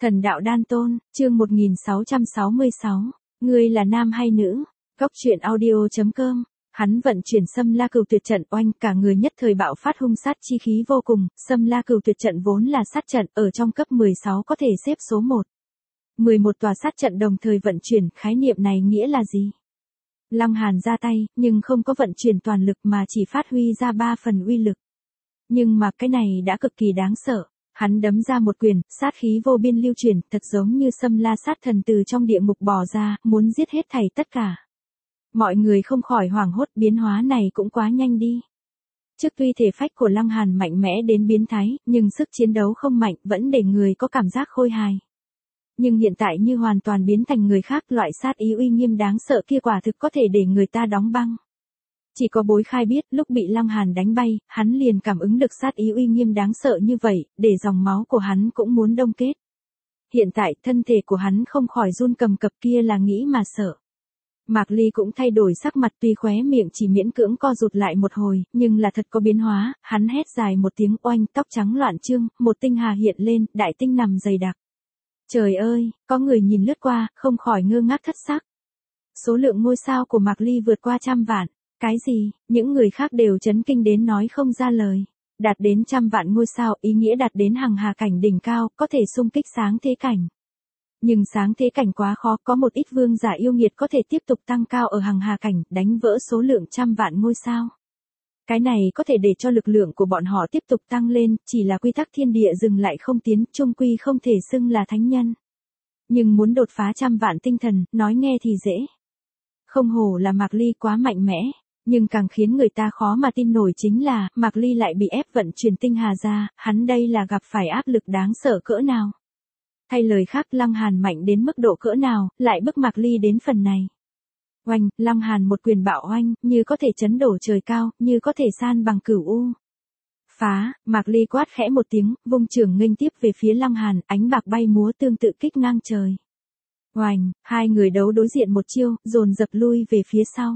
Thần đạo đan tôn, chương 1666. Ngươi là nam hay nữ? Góc truyện audio.com. Hắn vận chuyển Xâm La Cửu Tuyệt trận oanh, cả người nhất thời bạo phát hung sát chi khí vô cùng. Xâm La Cửu Tuyệt trận vốn là sát trận, ở trong cấp 16 có thể xếp số 1. 11 tòa sát trận đồng thời vận chuyển, khái niệm này nghĩa là gì? Lăng Hàn ra tay, nhưng không có vận chuyển toàn lực mà chỉ phát huy ra 3 phần uy lực. Nhưng mà cái này đã cực kỳ đáng sợ. Hắn đấm ra một quyền, sát khí vô biên lưu truyền, thật giống như Xâm La sát thần từ trong địa ngục bò ra, muốn giết hết thảy tất cả. Mọi người không khỏi hoảng hốt, biến hóa này cũng quá nhanh đi. Trước tuy thể phách của Lăng Hàn mạnh mẽ đến biến thái, nhưng sức chiến đấu không mạnh, vẫn để người có cảm giác khôi hài. Nhưng hiện tại như hoàn toàn biến thành người khác, loại sát ý uy nghiêm đáng sợ kia quả thực có thể để người ta đóng băng. Chỉ có Bối Khai biết, lúc bị Lăng Hàn đánh bay, hắn liền cảm ứng được sát ý uy nghiêm đáng sợ như vậy, để dòng máu của hắn cũng muốn đông kết. Hiện tại, thân thể của hắn không khỏi run cầm cập, kia là nghĩ mà sợ. Mạc Ly cũng thay đổi sắc mặt, tuy khóe miệng chỉ miễn cưỡng co rụt lại một hồi, nhưng là thật có biến hóa, hắn hét dài một tiếng oanh, tóc trắng loạn trương, một tinh hà hiện lên, đại tinh nằm dày đặc. Trời ơi, có người nhìn lướt qua, không khỏi ngơ ngác thất sắc. Số lượng ngôi sao của Mạc Ly vượt qua 100 vạn. Cái gì? Những người khác đều chấn kinh đến nói không ra lời. Đạt đến 100 vạn ngôi sao, ý nghĩa đạt đến hằng hà cảnh đỉnh cao, có thể xung kích sáng thế cảnh. Nhưng sáng thế cảnh quá khó, có một ít vương giả yêu nghiệt có thể tiếp tục tăng cao ở hằng hà cảnh, đánh vỡ số lượng 100 vạn ngôi sao. Cái này có thể để cho lực lượng của bọn họ tiếp tục tăng lên, chỉ là quy tắc thiên địa dừng lại không tiến, chung quy không thể xưng là thánh nhân. Nhưng muốn đột phá 100 vạn tinh thần, nói nghe thì dễ. Không hổ là Mạc Ly quá mạnh mẽ. Nhưng càng khiến người ta khó mà tin nổi chính là, Mạc Ly lại bị ép vận chuyển tinh hà ra, hắn đây là gặp phải áp lực đáng sợ cỡ nào. Thay lời khác, Lăng Hàn mạnh đến mức độ cỡ nào, lại bức Mạc Ly đến phần này. Oanh, Lăng Hàn một quyền bạo oanh, như có thể chấn đổ trời cao, như có thể san bằng cửu u. Phá, Mạc Ly quát khẽ một tiếng, vung trường nghênh tiếp về phía Lăng Hàn, ánh bạc bay múa tương tự kích ngang trời. Oanh, hai người đấu đối diện một chiêu, dồn dập lui về phía sau.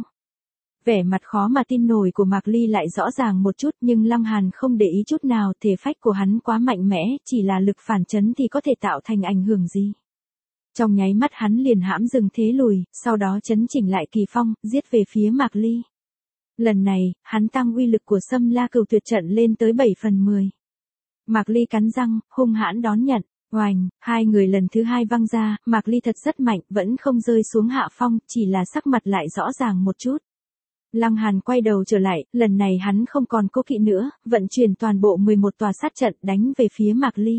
Vẻ mặt khó mà tin nổi của Mạc Ly lại rõ ràng một chút, nhưng Lăng Hàn không để ý chút nào, thể phách của hắn quá mạnh mẽ, chỉ là lực phản chấn thì có thể tạo thành ảnh hưởng gì. Trong nháy mắt hắn liền hãm dừng thế lùi, sau đó chấn chỉnh lại kỳ phong, giết về phía Mạc Ly. Lần này, hắn tăng uy lực của Xâm La Cửu Tuyệt trận lên tới 7/10. Mạc Ly cắn răng, hung hãn đón nhận. Oanh, hai người lần thứ hai văng ra, Mạc Ly thật rất mạnh, vẫn không rơi xuống hạ phong, chỉ là sắc mặt lại rõ ràng một chút. Lăng Hàn quay đầu trở lại, lần này hắn không còn cố kỵ nữa, vận chuyển toàn bộ 11 tòa sát trận đánh về phía Mạc Ly.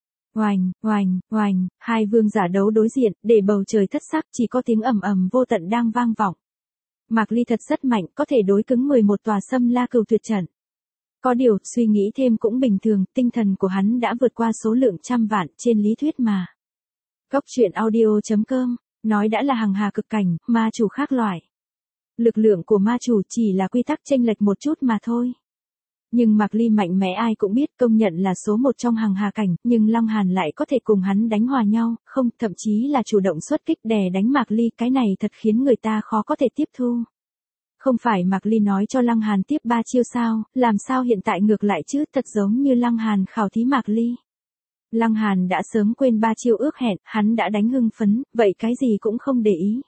Oanh, oanh, oanh, hai vương giả đấu đối diện, để bầu trời thất sắc, chỉ có tiếng ầm ầm vô tận đang vang vọng. Mạc Ly thật rất mạnh, có thể đối cứng 11 tòa Xâm La Cửu Tuyệt trận. Có điều, suy nghĩ thêm cũng bình thường, tinh thần của hắn đã vượt qua số lượng 100 vạn, trên lý thuyết mà. Góc truyện audio.com, nói đã là hằng hà cực cảnh, ma chủ khác loại. Lực lượng của ma chủ chỉ là quy tắc chênh lệch một chút mà thôi. Nhưng Mạc Ly mạnh mẽ ai cũng biết, công nhận là số 1 trong hằng hà cảnh, nhưng Lăng Hàn lại có thể cùng hắn đánh hòa nhau, không, thậm chí là chủ động xuất kích đè đánh Mạc Ly, cái này thật khiến người ta khó có thể tiếp thu. Không phải Mạc Ly nói cho Lăng Hàn tiếp 3 chiêu sao, làm sao hiện tại ngược lại chứ, thật giống như Lăng Hàn khảo thí Mạc Ly. Lăng Hàn đã sớm quên 3 chiêu ước hẹn, hắn đã đánh hưng phấn, vậy cái gì cũng không để ý.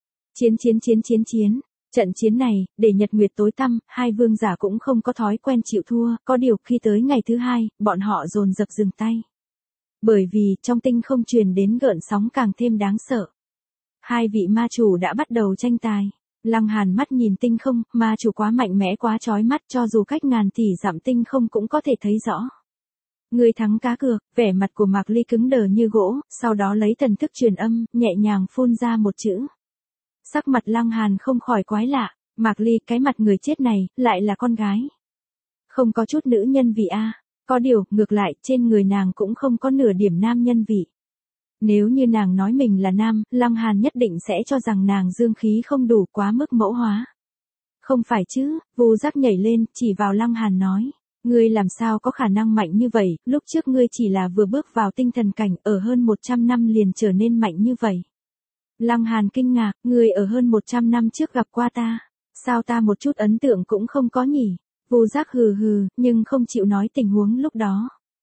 Chiến. Trận chiến này, để nhật nguyệt tối tăm, hai vương giả cũng không có thói quen chịu thua, có điều khi tới ngày thứ hai, bọn họ dồn dập dừng tay. Bởi vì, trong tinh không truyền đến gợn sóng càng thêm đáng sợ. Hai vị ma chủ đã bắt đầu tranh tài. Lăng Hàn mắt nhìn tinh không, ma chủ quá mạnh mẽ quá chói mắt, cho dù cách ngàn tỷ dặm tinh không cũng có thể thấy rõ. Người thắng cá cược, vẻ mặt của Mạc Ly cứng đờ như gỗ, sau đó lấy thần thức truyền âm, nhẹ nhàng phun ra một chữ. Sắc mặt Lăng Hàn không khỏi quái lạ, Mạc Ly, cái mặt người chết này, lại là con gái. Không có chút nữ nhân vị a, có điều, ngược lại, trên người nàng cũng không có nửa điểm nam nhân vị. Nếu như nàng nói mình là nam, Lăng Hàn nhất định sẽ cho rằng nàng dương khí không đủ, quá mức mẫu hóa. Không phải chứ, Vu Giác nhảy lên, chỉ vào Lăng Hàn nói. Ngươi làm sao có khả năng mạnh như vậy, lúc trước ngươi chỉ là vừa bước vào tinh thần cảnh, ở hơn 100 năm liền trở nên mạnh như vậy. Lăng Hàn kinh ngạc, ngươi ở hơn 100 năm trước gặp qua ta, sao ta một chút ấn tượng cũng không có nhỉ? Vu Giác hừ hừ, nhưng không chịu nói tình huống lúc đó.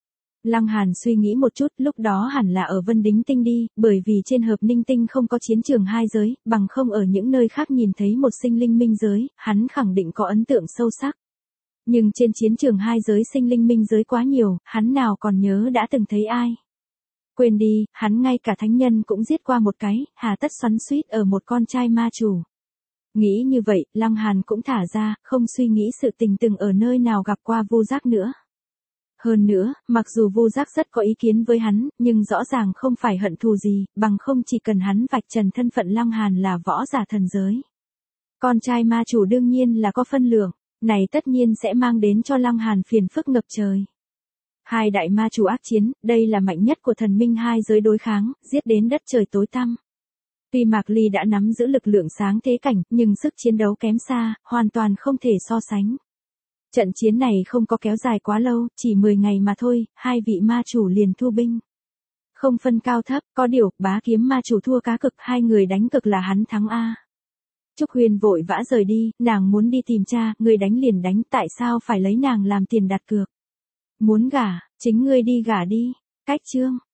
Lăng Hàn suy nghĩ một chút, lúc đó hẳn là ở Vân Đính Tinh đi, bởi vì trên Hợp Ninh Tinh không có chiến trường hai giới, bằng không ở những nơi khác nhìn thấy một sinh linh minh giới, hắn khẳng định có ấn tượng sâu sắc. Nhưng trên chiến trường hai giới sinh linh minh giới quá nhiều, hắn nào còn nhớ đã từng thấy ai. Quên đi, hắn ngay cả thánh nhân cũng giết qua một cái, hà tất xoắn xuýt ở một con trai ma chủ. Nghĩ như vậy, Lăng Hàn cũng thả ra, không suy nghĩ sự tình từng ở nơi nào gặp qua Vu Giác nữa. Hơn nữa, mặc dù Vu Giác rất có ý kiến với hắn, nhưng rõ ràng không phải hận thù gì, bằng không chỉ cần hắn vạch trần thân phận Lăng Hàn là võ giả thần giới. Con trai ma chủ đương nhiên là có phân lượng, này tất nhiên sẽ mang đến cho Lăng Hàn phiền phức ngập trời. Hai đại ma chủ ác chiến, đây là mạnh nhất của thần minh hai giới đối kháng, giết đến đất trời tối tăm. Tuy Mạc Ly đã nắm giữ lực lượng sáng thế cảnh, nhưng sức chiến đấu kém xa, hoàn toàn không thể so sánh. Trận chiến này không có kéo dài quá lâu, chỉ 10 ngày mà thôi, hai vị ma chủ liền thu binh. Không phân cao thấp, có điều, Bá Kiếm ma chủ thua cá cực, hai người đánh cực là hắn thắng a. Trúc Huyền vội vã rời đi, nàng muốn đi tìm cha, người đánh liền đánh, tại sao phải lấy nàng làm tiền đặt cược? Muốn gả, chính ngươi đi gả đi. Cách chương